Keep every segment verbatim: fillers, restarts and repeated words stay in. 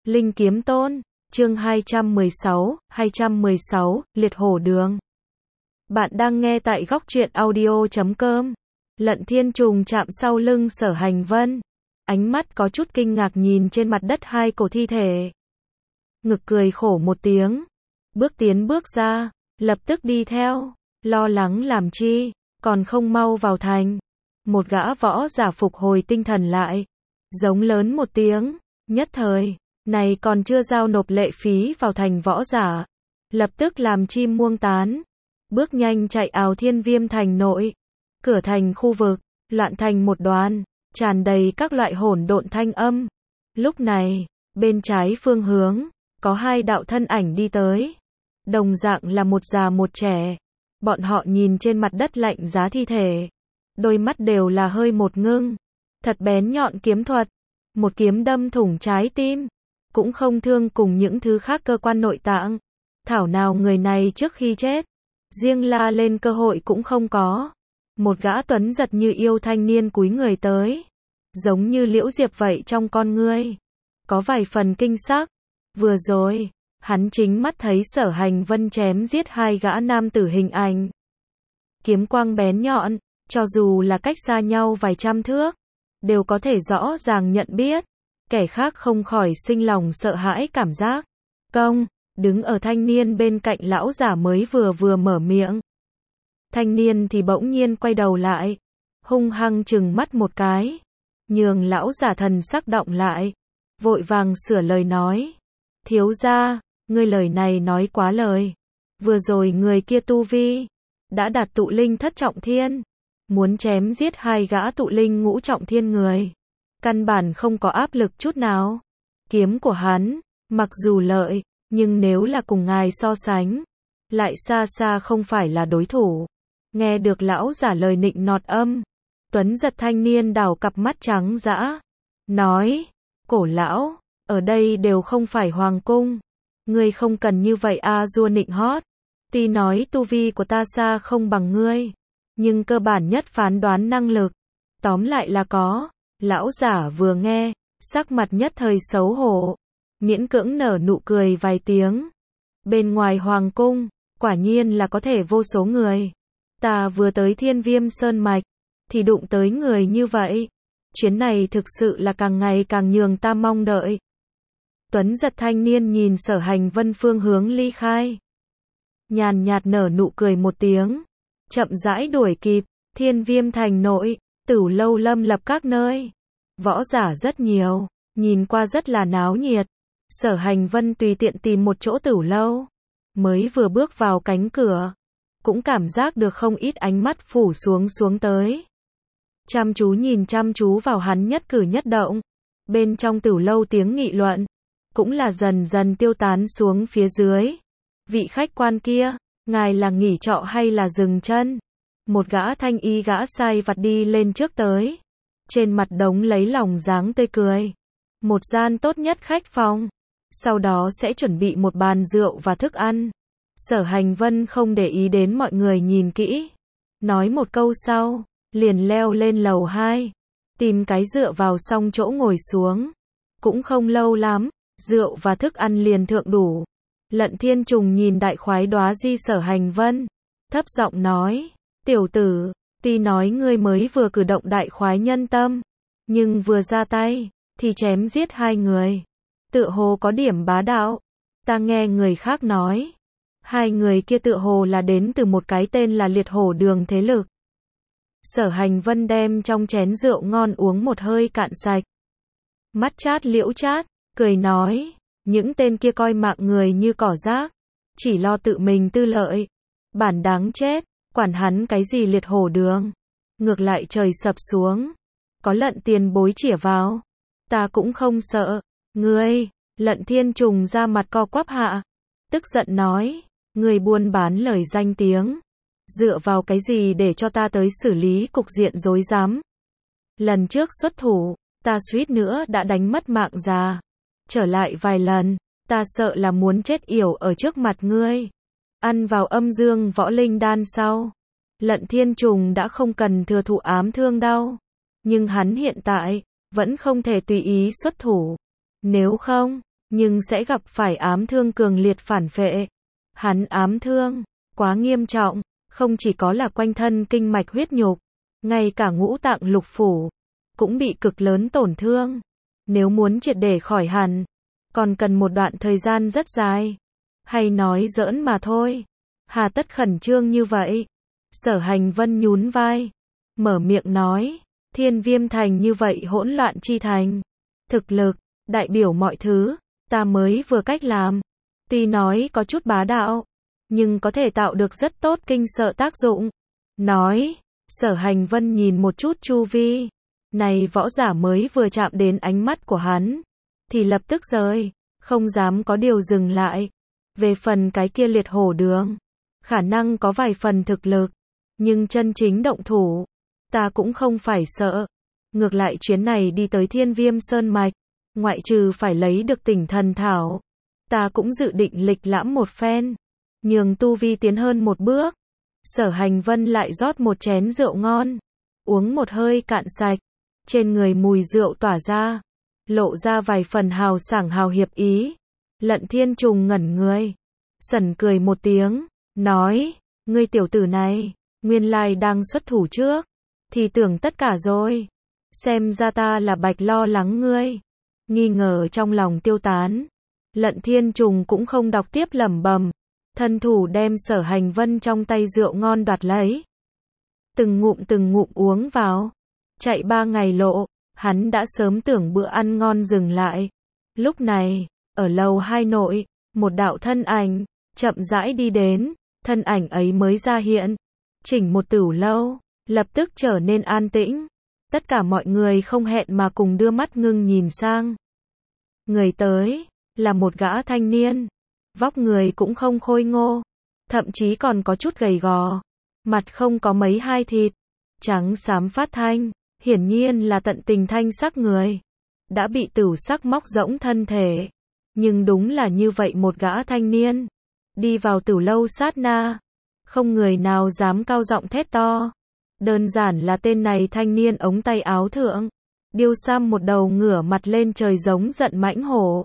Linh Kiếm Tôn, chương hai trăm mười sáu, hai trăm mười sáu, Liệt Hổ Đường. Bạn đang nghe tại góc truyện audio chấm com. Lận Thiên Trùng chạm sau lưng Sở Hành Vân. Ánh mắt có chút kinh ngạc nhìn trên mặt đất hai cổ thi thể. Ngực cười khổ một tiếng. Bước tiến bước ra, lập tức đi theo. Lo lắng làm chi, còn không mau vào thành. Một gã võ giả phục hồi tinh thần lại. Giống lớn một tiếng, nhất thời. Này còn chưa giao nộp lệ phí vào thành võ giả. Lập tức làm chim muông tán. Bước nhanh chạy ào Thiên Viêm thành nội. Cửa thành khu vực, loạn thành một đoàn, tràn đầy các loại hỗn độn thanh âm. Lúc này, bên trái phương hướng, có hai đạo thân ảnh đi tới. Đồng dạng là một già một trẻ. Bọn họ nhìn trên mặt đất lạnh giá thi thể. Đôi mắt đều là hơi một ngưng. Thật bén nhọn kiếm thuật. Một kiếm đâm thủng trái tim. Cũng không thương cùng những thứ khác cơ quan nội tạng. Thảo nào người này trước khi chết, riêng la lên cơ hội cũng không có. Một gã tuấn giật như yêu thanh niên cúi người tới. Giống như liễu diệp vậy trong con ngươi. Có vài phần kinh sắc. Vừa rồi, hắn chính mắt thấy Sở Hành Vân chém giết hai gã nam tử hình ảnh. Kiếm quang bén nhọn, cho dù là cách xa nhau vài trăm thước, đều có thể rõ ràng nhận biết. Kẻ khác không khỏi sinh lòng sợ hãi cảm giác. Công, đứng ở thanh niên bên cạnh lão giả mới vừa vừa mở miệng. Thanh niên thì bỗng nhiên quay đầu lại, hung hăng trừng mắt một cái, nhường lão giả thần sắc động lại, vội vàng sửa lời nói. Thiếu gia, ngươi lời này nói quá lời. Vừa rồi người kia tu vi, đã đạt tụ linh thất trọng thiên, muốn chém giết hai gã tụ linh ngũ trọng thiên người. Căn bản không có áp lực chút nào. Kiếm của hắn, mặc dù lợi, nhưng nếu là cùng ngài so sánh, lại xa xa không phải là đối thủ. Nghe được lão giả lời nịnh nọt âm, tuấn giật thanh niên đảo cặp mắt trắng dã, nói, cổ lão, ở đây đều không phải hoàng cung. Ngươi không cần như vậy a dua nịnh hót. Tuy nói tu vi của ta xa không bằng ngươi, nhưng cơ bản nhất phán đoán năng lực, tóm lại là có. Lão giả vừa nghe, sắc mặt nhất thời xấu hổ, miễn cưỡng nở nụ cười vài tiếng. Bên ngoài hoàng cung, quả nhiên là có thể vô số người. Ta vừa tới Thiên Viêm Sơn Mạch, thì đụng tới người như vậy. Chuyến này thực sự là càng ngày càng nhường ta mong đợi. Tuấn giật thanh niên nhìn Sở Hành Vân phương hướng ly khai. Nhàn nhạt nở nụ cười một tiếng, chậm rãi đuổi kịp, Thiên Viêm thành nội. Tửu lâu lâm lập các nơi. Võ giả rất nhiều, nhìn qua rất là náo nhiệt. Sở Hành Vân tùy tiện tìm một chỗ tửu lâu. Mới vừa bước vào cánh cửa, cũng cảm giác được không ít ánh mắt phủ xuống xuống tới. Chăm chú nhìn chăm chú vào hắn nhất cử nhất động. Bên trong tửu lâu tiếng nghị luận, cũng là dần dần tiêu tán xuống phía dưới. Vị khách quan kia, ngài là nghỉ trọ hay là dừng chân? Một gã thanh y gã sai vặt đi lên trước tới. Trên mặt đống lấy lòng dáng tươi cười. Một gian tốt nhất khách phòng. Sau đó sẽ chuẩn bị một bàn rượu và thức ăn. Sở Hành Vân không để ý đến mọi người nhìn kỹ. Nói một câu sau, liền leo lên lầu hai. Tìm cái dựa vào xong chỗ ngồi xuống. Cũng không lâu lắm, rượu và thức ăn liền thượng đủ. Lận Thiên Trùng nhìn đại khoái đóa di Sở Hành Vân. Thấp giọng nói. Tiểu tử, tuy nói ngươi mới vừa cử động đại khoái nhân tâm, nhưng vừa ra tay, thì chém giết hai người. Tựa hồ có điểm bá đạo. Ta nghe người khác nói, hai người kia tựa hồ là đến từ một cái tên là Liệt Hổ Đường thế lực. Sở Hành Vân đem trong chén rượu ngon uống một hơi cạn sạch. Mắt chát liễu chát, cười nói, những tên kia coi mạng người như cỏ rác, chỉ lo tự mình tư lợi. Bản đáng chết. Quản hắn cái gì Liệt Hổ Đường. Ngược lại trời sập xuống. Có Lận tiền bối chĩa vào. Ta cũng không sợ. Ngươi, Lận Thiên Trùng ra mặt co quắp hạ. Tức giận nói. Ngươi buôn bán lời danh tiếng. Dựa vào cái gì để cho ta tới xử lý cục diện rối rắm. Lần trước xuất thủ, ta suýt nữa đã đánh mất mạng già. Trở lại vài lần, ta sợ là muốn chết yểu ở trước mặt ngươi. Ăn vào âm dương võ linh đan sau, Lận Thiên Trùng đã không cần thừa thụ ám thương đau. Nhưng hắn hiện tại, vẫn không thể tùy ý xuất thủ. Nếu không, nhưng sẽ gặp phải ám thương cường liệt phản vệ. Hắn ám thương, quá nghiêm trọng, không chỉ có là quanh thân kinh mạch huyết nhục, ngay cả ngũ tạng lục phủ, cũng bị cực lớn tổn thương. Nếu muốn triệt để khỏi hẳn, còn cần một đoạn thời gian rất dài. Hay nói giỡn mà thôi. Hà tất khẩn trương như vậy. Sở Hành Vân nhún vai, mở miệng nói, Thiên Viêm thành như vậy hỗn loạn chi thành. Thực lực, đại biểu mọi thứ, ta mới vừa cách làm. Tuy nói có chút bá đạo, nhưng có thể tạo được rất tốt kinh sợ tác dụng. Nói, Sở Hành Vân nhìn một chút chu vi. Này võ giả mới vừa chạm đến ánh mắt của hắn, thì lập tức rời, không dám có điều dừng lại. Về phần cái kia liệt hổ đường, khả năng có vài phần thực lực, nhưng chân chính động thủ, ta cũng không phải sợ. Ngược lại chuyến này đi tới Thiên Viêm Sơn Mạch, ngoại trừ phải lấy được Tỉnh Thần Thảo, ta cũng dự định lịch lãm một phen, nhường tu vi tiến hơn một bước. Sở Hành Vân lại rót một chén rượu ngon, uống một hơi cạn sạch, trên người mùi rượu tỏa ra, lộ ra vài phần hào sảng hào hiệp ý. Lận Thiên Trùng ngẩn người, sẩn cười một tiếng, nói, ngươi tiểu tử này, nguyên lai đang xuất thủ trước, thì tưởng tất cả rồi. Xem ra ta là bạch lo lắng ngươi. Nghi ngờ trong lòng tiêu tán. Lận Thiên Trùng cũng không đọc tiếp lẩm bẩm, thân thủ đem Sở Hành Vân trong tay rượu ngon đoạt lấy. Từng ngụm từng ngụm uống vào. Chạy ba ngày lộ, hắn đã sớm tưởng bữa ăn ngon dừng lại. Lúc này, ở lầu hai nội, một đạo thân ảnh, chậm rãi đi đến, thân ảnh ấy mới ra hiện. Chỉnh một tửu lâu, lập tức trở nên an tĩnh. Tất cả mọi người không hẹn mà cùng đưa mắt ngưng nhìn sang. Người tới, là một gã thanh niên. Vóc người cũng không khôi ngô, thậm chí còn có chút gầy gò. Mặt không có mấy hai thịt, trắng xám phát thanh, hiển nhiên là tận tình thanh sắc người. Đã bị tửu sắc móc rỗng thân thể. Nhưng đúng là như vậy một gã thanh niên. Đi vào tửu lâu sát na, không người nào dám cao giọng thét to. Đơn giản là tên này thanh niên ống tay áo thượng, điêu sam một đầu ngửa mặt lên trời giống giận mãnh hổ.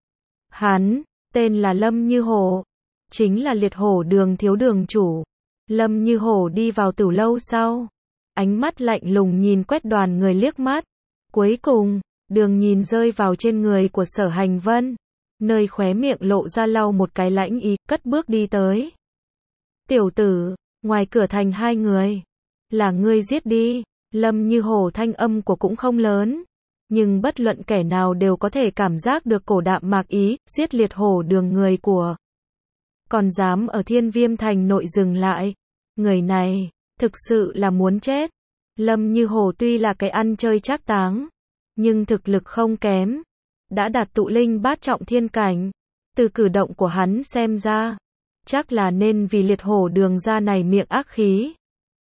Hắn, tên là Lâm Như Hổ, chính là liệt hổ đường thiếu đường chủ. Lâm Như Hổ đi vào tửu lâu sau, ánh mắt lạnh lùng nhìn quét đoàn người liếc mắt. Cuối cùng, đường nhìn rơi vào trên người của Sở Hành Vân, nơi khóe miệng lộ ra lau một cái lãnh ý, cất bước đi tới. Tiểu tử, ngoài cửa thành hai người, là ngươi giết đi. Lâm Như Hổ thanh âm của cũng không lớn, nhưng bất luận kẻ nào đều có thể cảm giác được cổ đạm mạc ý, giết liệt hổ đường người của. Còn dám ở Thiên Viêm thành nội dừng lại. Người này, thực sự là muốn chết. Lâm Như Hổ tuy là cái ăn chơi trác táng, nhưng thực lực không kém. Đã đạt tụ linh bát trọng thiên cảnh. Từ cử động của hắn xem ra, chắc là nên vì liệt hổ đường ra này miệng ác khí.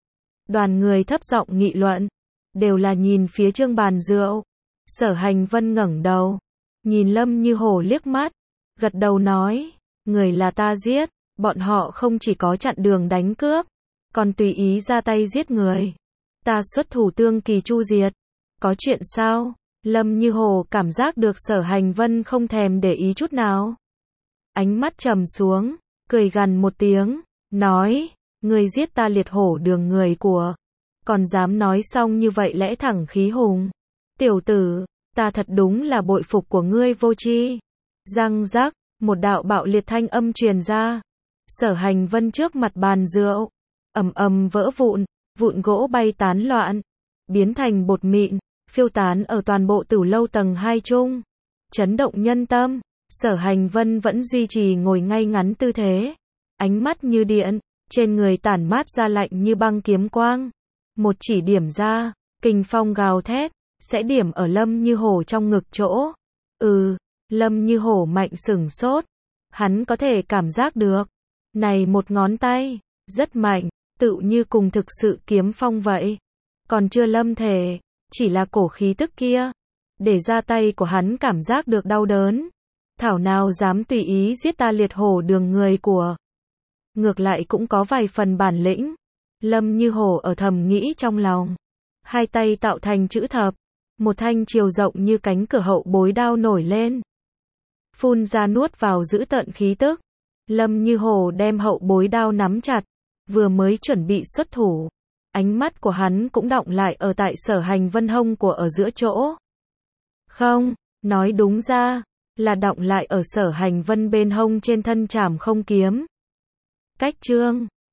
Đoàn người thấp giọng nghị luận, đều là nhìn phía trương bàn rượu. Sở Hành Vân ngẩng đầu, nhìn Lâm Như Hổ liếc mắt, gật đầu nói, người là ta giết, bọn họ không chỉ có chặn đường đánh cướp, còn tùy ý ra tay giết người. Ta xuất thủ tương kỳ chu diệt. Có chuyện sao? Lâm Như Hổ cảm giác được Sở Hành Vân không thèm để ý chút nào. Ánh mắt trầm xuống, cười gằn một tiếng, nói, ngươi giết ta liệt hổ đường người của, còn dám nói xong như vậy lẽ thẳng khí hùng. Tiểu tử, ta thật đúng là bội phục của ngươi vô tri. Răng rắc, một đạo bạo liệt thanh âm truyền ra. Sở Hành Vân trước mặt bàn rượu, ầm ầm vỡ vụn, vụn gỗ bay tán loạn, biến thành bột mịn, phiêu tán ở toàn bộ tửu lâu tầng hai chung. Chấn động nhân tâm, Sở Hành Vân vẫn duy trì ngồi ngay ngắn tư thế, ánh mắt như điện, trên người tản mát ra lạnh như băng kiếm quang. Một chỉ điểm ra, kình phong gào thét, sẽ điểm ở Lâm Như Hổ trong ngực chỗ. Ừ, Lâm Như Hổ mạnh sửng sốt, hắn có thể cảm giác được, này một ngón tay, rất mạnh, tựu như cùng thực sự kiếm phong vậy. Còn chưa lâm thể, chỉ là cổ khí tức kia, để ra tay của hắn cảm giác được đau đớn. Thảo nào dám tùy ý giết ta liệt hổ đường người của. Ngược lại cũng có vài phần bản lĩnh. Lâm Như Hổ ở thầm nghĩ trong lòng. Hai tay tạo thành chữ thập, một thanh chiều rộng như cánh cửa hậu bối đao nổi lên. phun ra nuốt vào giữ tợn khí tức. Lâm Như Hồ đem hậu bối đao nắm chặt, vừa mới chuẩn bị xuất thủ. Ánh mắt của hắn cũng đọng lại ở tại Sở Hành Vân hông của ở giữa chỗ. Không, nói đúng ra, là đọng lại ở Sở Hành Vân bên hông trên thân trảm không kiếm. Cách chương